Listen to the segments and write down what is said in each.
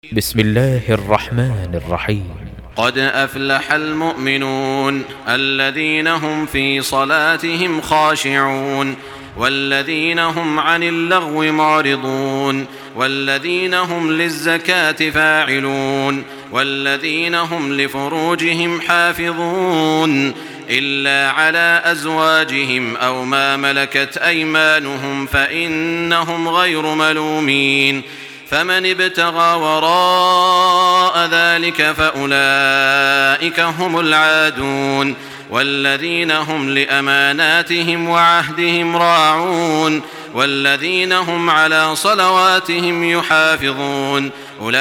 بسم الله الرحمن الرحيم. قد أفلح المؤمنون الذين هم في صلاتهم خاشعون والذين هم عن اللغو معرضون والذين هم للزكاة فاعلون والذين هم لفروجهم حافظون إلا على أزواجهم أو ما ملكت أيمانهم فإنهم غير ملومين. فمن ابتغى وراء ذلك فأولئك هم العادون والذين هم لأماناتهم وعهدهم راعون والذين هم على صلواتهم يحافظون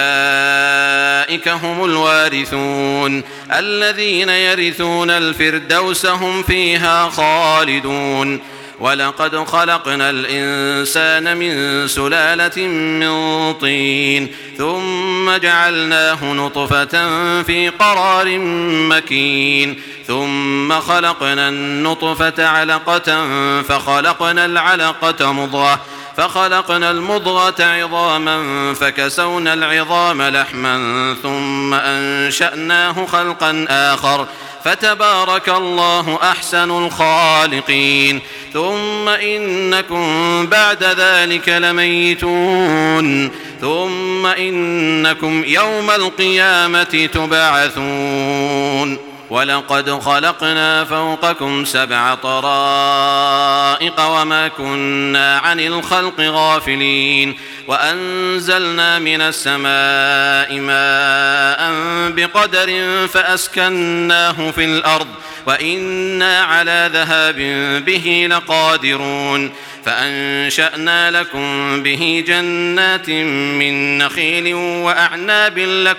أولئك هم الوارثون الذين يرثون الفردوس هم فيها خالدون. ولقد خلقنا الإنسان من سلالة من طين ثم جعلناه نطفة في قرار مكين ثم خلقنا النطفة علقة فخلقنا العلقة مضغة فخلقنا المضغة عظاما فكسونا العظام لحما ثم أنشأناه خلقا آخر فتبارك الله أحسن الخالقين. ثم إنكم بعد ذلك لميتون ثم إنكم يوم القيامة تبعثون. ولقد خلقنا فوقكم 7 طرائق وما كنا عن الخلق غافلين وأنزلنا من السماء ماء بقدر فأسكناه في الأرض وإنا على ذهاب به لقادرون. فأنشأنا لكم به جنات من نخيل وأعناب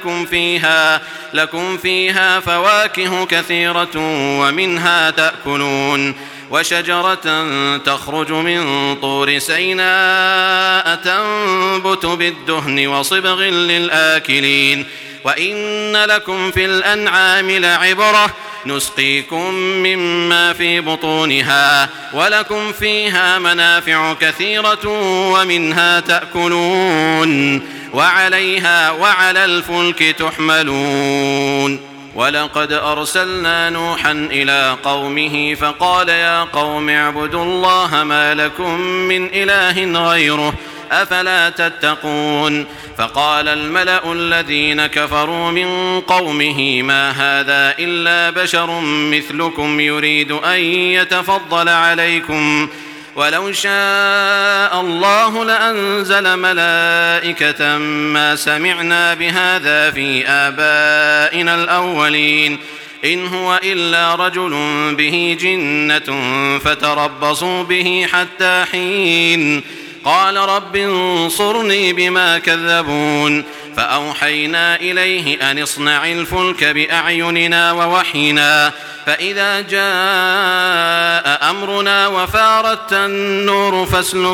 لكم فيها فواكه كثيرة ومنها تأكلون وشجرة تخرج من طور سيناء تنبت بالدهن وصبغ للآكلين. وإن لكم في الأنعام لعبرة نسقيكم مما في بطونها ولكم فيها منافع كثيرة ومنها تأكلون وعليها وعلى الفلك تحملون. ولقد أرسلنا نوحا إلى قومه فقال يا قوم اعبدوا الله ما لكم من إله غيره أفلا تتقون. فقال الملأ الذين كفروا من قومه ما هذا إلا بشر مثلكم يريد أن يتفضل عليكم ولو شاء الله لأنزل ملائكة ما سمعنا بهذا في آبائنا الأولين إن هو إلا رجل به جنة فتربصوا به حتى حين. قال رب انصرني بما كذبون. فأوحينا إليه أن اصنع الفلك بأعيننا ووحينا فإذا جاء أمرنا وفارت النور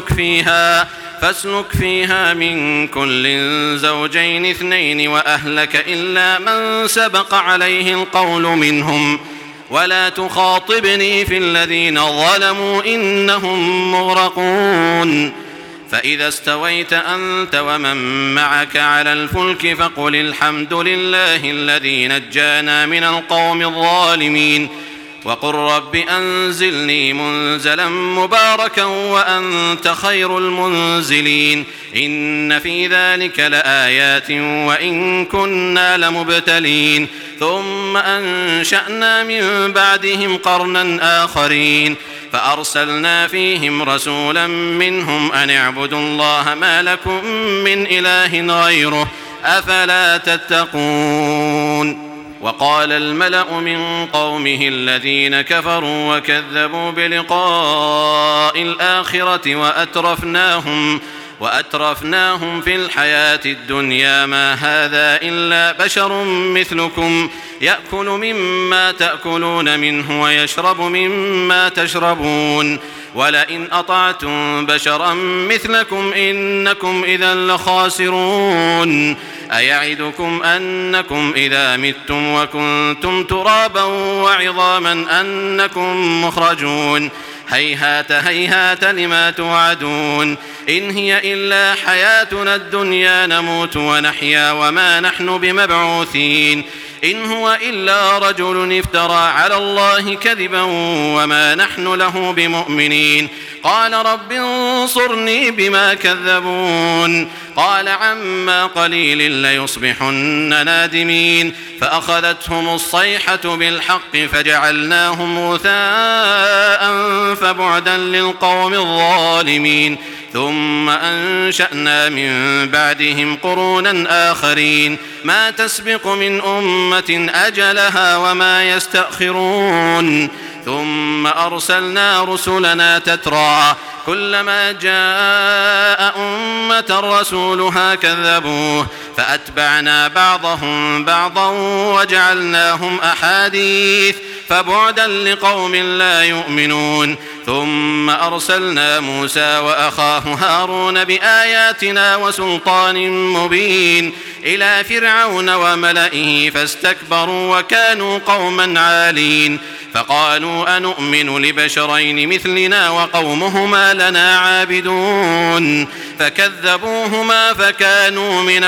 فاسلك فيها من كل زوجين 2 وأهلك إلا من سبق عليه القول منهم ولا تخاطبني في الذين ظلموا إنهم مغرقون. فإذا استويت أنت ومن معك على الفلك فقل الحمد لله الذي نجانا من القوم الظالمين وقل رب أنزلني منزلا مباركا وأنت خير المنزلين. إن في ذلك لآيات وإن كنا لمبتلين. ثم أنشأنا من بعدهم قرنا آخرين فأرسلنا فيهم رسولا منهم أن اعبدوا الله ما لكم من إله غيره أفلا تتقون. وقال الملأ من قومه الذين كفروا وكذبوا بلقاء الآخرة وأترفناهم في الحياة الدنيا ما هذا إلا بشر مثلكم يأكل مما تأكلون منه ويشرب مما تشربون ولئن أطعتم بشرا مثلكم إنكم إذا لخاسرون. أيعدكم أنكم إذا متم وكنتم ترابا وعظاما أنكم مخرجون هيهات هيهات لما توعدون إن هي إلا حياتنا الدنيا نموت ونحيا وما نحن بمبعوثين إن هو إلا رجل افترى على الله كذبا وما نحن له بمؤمنين قال رب انصرني بما كذبون قال عما قليل ليصبحن نادمين فأخذتهم الصيحة بالحق فجعلناهم غثاء فبعدا للقوم الظالمين ثم أنشأنا من بعدهم قرونا آخرين ما تسبق من أمة أجلها وما يستأخرون ثم أرسلنا رسلنا تترى كلما جاء أمة رسولها كذبوه فأتبعنا بعضهم بعضا وجعلناهم أحاديث فبعدا لقوم لا يؤمنون ثم أرسلنا موسى وأخاه هارون بآياتنا وسلطان مبين إلى فرعون وملئه فاستكبروا وكانوا قوما عالين فقالوا أنؤمن لبشرين مثلنا وقومهما لنا عابدون فكذبوهما فكانوا من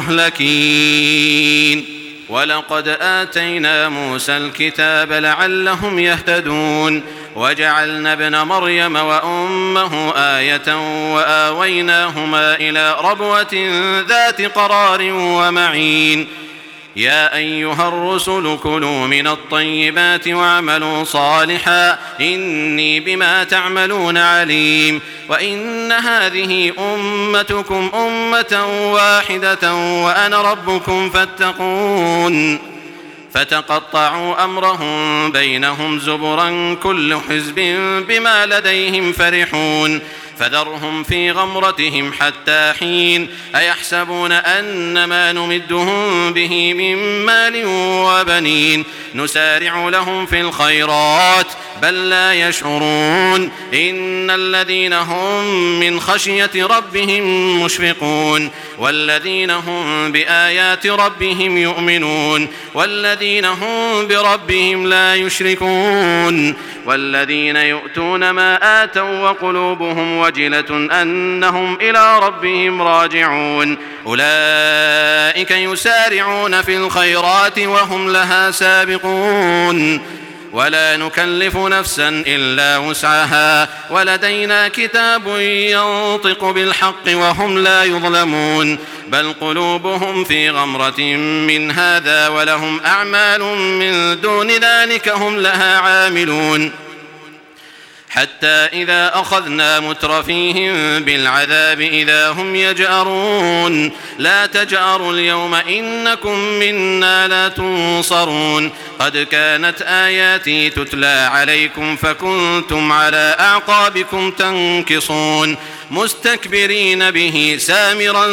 المهلكين ولقد آتينا موسى الكتاب لعلهم يهتدون وجعلنا ابن مريم وأمه آية وآويناهما إلى ربوة ذات قرار ومعين يا أيها الرسل كلوا من الطيبات واعملوا صالحا إني بما تعملون عليم وإن هذه أمتكم أمة واحدة وأنا ربكم فاتقون فتقطعوا أمرهم بينهم زبرا كل حزب بما لديهم فرحون فذرهم في غمرتهم حتى حين أيحسبون أن ما نمدهم به من مال وبنين نسارع لهم في الخيرات بل لا يشعرون إن الذين هم من خشية ربهم مشفقون والذين هم بآيات ربهم يؤمنون والذين هم بربهم لا يشركون والذين يؤتون ما آتوا وقلوبهم وجلة أنهم إلى ربهم راجعون أولئك يسارعون في الخيرات وهم لها سابقون ولا نكلف نفسا إلا وسعها ولدينا كتاب ينطق بالحق وهم لا يظلمون بل قلوبهم في غمرة من هذا ولهم أعمال من دون ذلك هم لها عاملون حتى إذا أخذنا مترفيهم بالعذاب إذا هم يجأرون لا تجأروا اليوم إنكم منا لا تنصرون قد كانت آياتي تتلى عليكم فكنتم على أعقابكم تنكصون مستكبرين به سامرا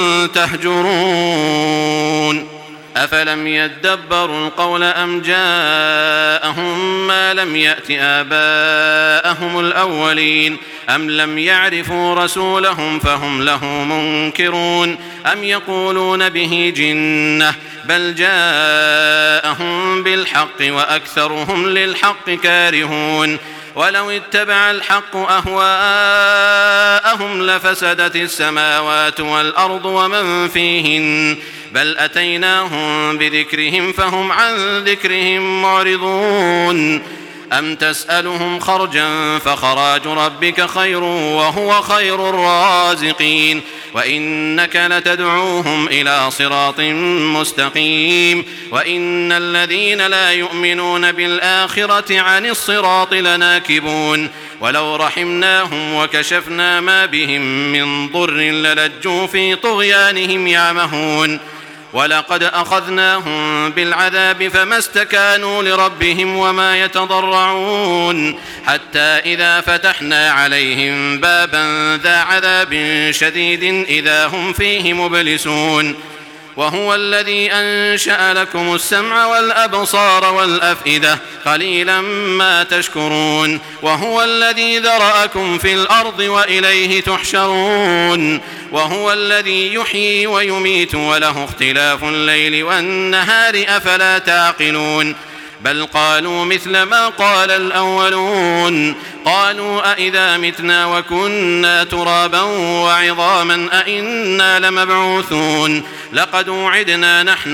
تهجرون أفلم يدبروا القول أم جاءهم ما لم يأت آباءهم الأولين أم لم يعرفوا رسولهم فهم له منكرون أم يقولون به جنة بل جاءهم بالحق وأكثرهم للحق كارهون ولو اتبع الحق أهواءهم لفسدت السماوات والأرض ومن فيهن بل أتيناهم بذكرهم فهم عن ذكرهم معرضون أم تسألهم خرجا فخراج ربك خير وهو خير الرازقين وإنك لتدعوهم إلى صراط مستقيم وإن الذين لا يؤمنون بالآخرة عن الصراط لناكبون ولو رحمناهم وكشفنا ما بهم من ضر للجوا في طغيانهم يعمهون ولقد أخذناهم بالعذاب فما استكانوا لربهم وما يتضرعون حتى إذا فتحنا عليهم بابا ذا عذاب شديد إذا هم فيه مبلسون وهو الذي أنشأ لكم السمع والأبصار والأفئدة قليلا ما تشكرون وهو الذي ذرأكم في الأرض وإليه تحشرون وهو الذي يحيي ويميت وله اختلاف الليل والنهار أفلا تعقلون بل قالوا مثل ما قال الأولون قالوا أئذا متنا وكنا ترابا وعظاما أئنا لمبعوثون لقد وعدنا نحن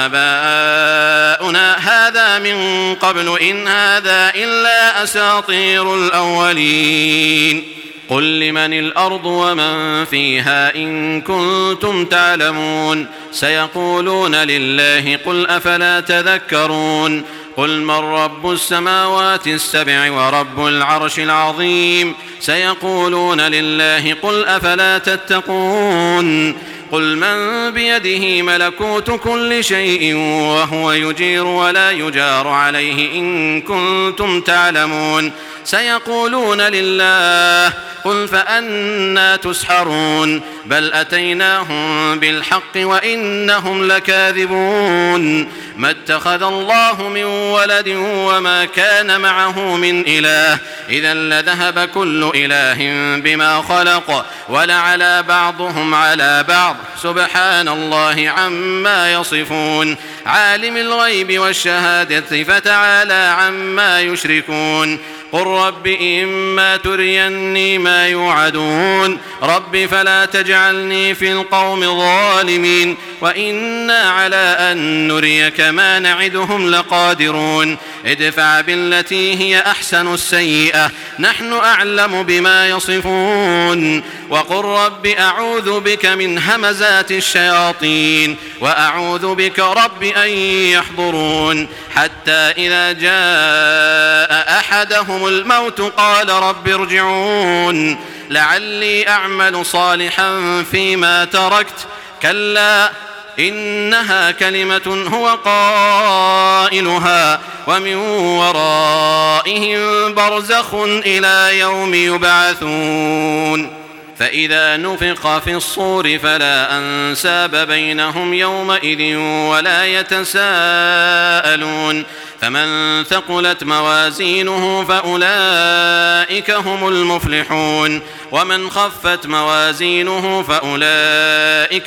وآباؤنا هذا من قبل إن هذا إلا أساطير الأولين قل لمن الأرض ومن فيها إن كنتم تعلمون سيقولون لله قل أفلا تذكرون قل من رب السماوات السبع ورب العرش العظيم سيقولون لله قل أفلا تتقون قل من بيده ملكوت كل شيء وهو يجير ولا يجار عليه إن كنتم تعلمون سيقولون لله قل فأنى تسحرون بل أتيناهم بالحق وإنهم لكاذبون ما اتخذ الله من ولد وما كان معه من إله إذا لذهب كل إله بما خلق ولعلى بعضهم على بعض سبحان الله عما يصفون عالم الغيب والشهادة فتعالى عما يشركون قل رب إما تريني ما يوعدون رب فلا تجعلني في القوم الظالمين وإنا على أن نريك ما نعدهم لقادرون ادفع بالتي هي أحسن السيئة نحن أعلم بما يصفون وقل رب أعوذ بك من همزات الشياطين وأعوذ بك رب أن يحضرون حتى إذا جاء أحدهم الموت قال رب ارجعون لعلي أعمل صالحا فيما تركت كلا إنها كلمة هو قائلها ومن ورائهم برزخ إلى يوم يبعثون فإذا نفخ في الصور فلا أنساب بينهم يومئذ ولا يتساءلون فمن ثقلت موازينه فأولئك هم المفلحون ومن خفت موازينه فأولئك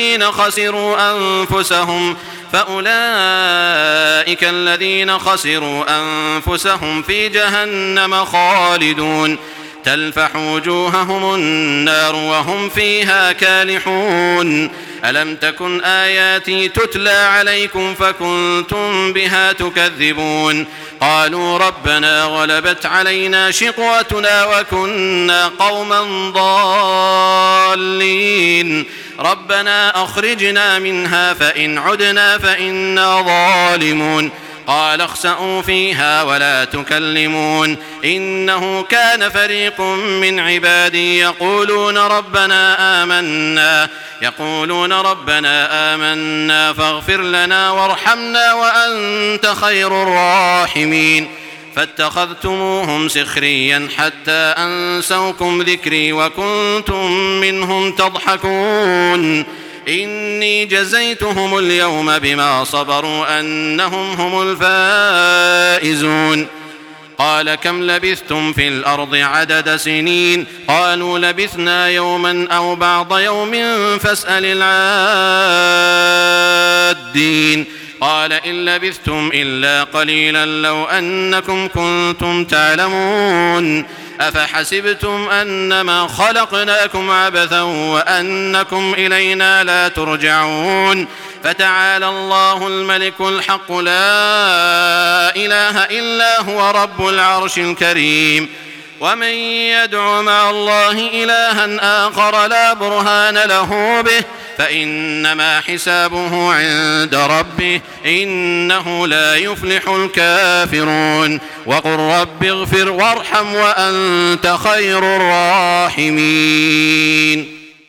الذين خسروا أنفسهم في جهنم خالدون تلفح وجوههم النار وهم فيها كالحون ألم تكن آياتي تتلى عليكم فكنتم بها تكذبون قالوا ربنا غلبت علينا شقوتنا وكنا قوما ضالين ربنا أخرجنا منها فإن عدنا فإنا ظالمون قال اخسئوا فيها ولا تكلمون إنه كان فريق من عبادي يقولون ربنا آمنا فاغفر لنا وارحمنا وأنت خير الراحمين فاتخذتموهم سخريا حتى أنسوكم ذكري وكنتم منهم تضحكون إني جزيتهم اليوم بما صبروا أنهم هم الفائزون قال كم لبثتم في الأرض عدد سنين قالوا لبثنا يوما أو بعض يوم فاسأل العادين قال إن لبثتم إلا قليلا لو أنكم كنتم تعلمون أفحسبتم أنما خلقناكم عبثا وأنكم إلينا لا ترجعون فتعالى الله الملك الحق لا إله إلا هو رب العرش الكريم ومن يدع مع الله إلها آخر لا برهان له به فإنما حسابه عند ربه إنه لا يفلح الكافرون وقل رب اغفر وارحم وأنت خير الراحمين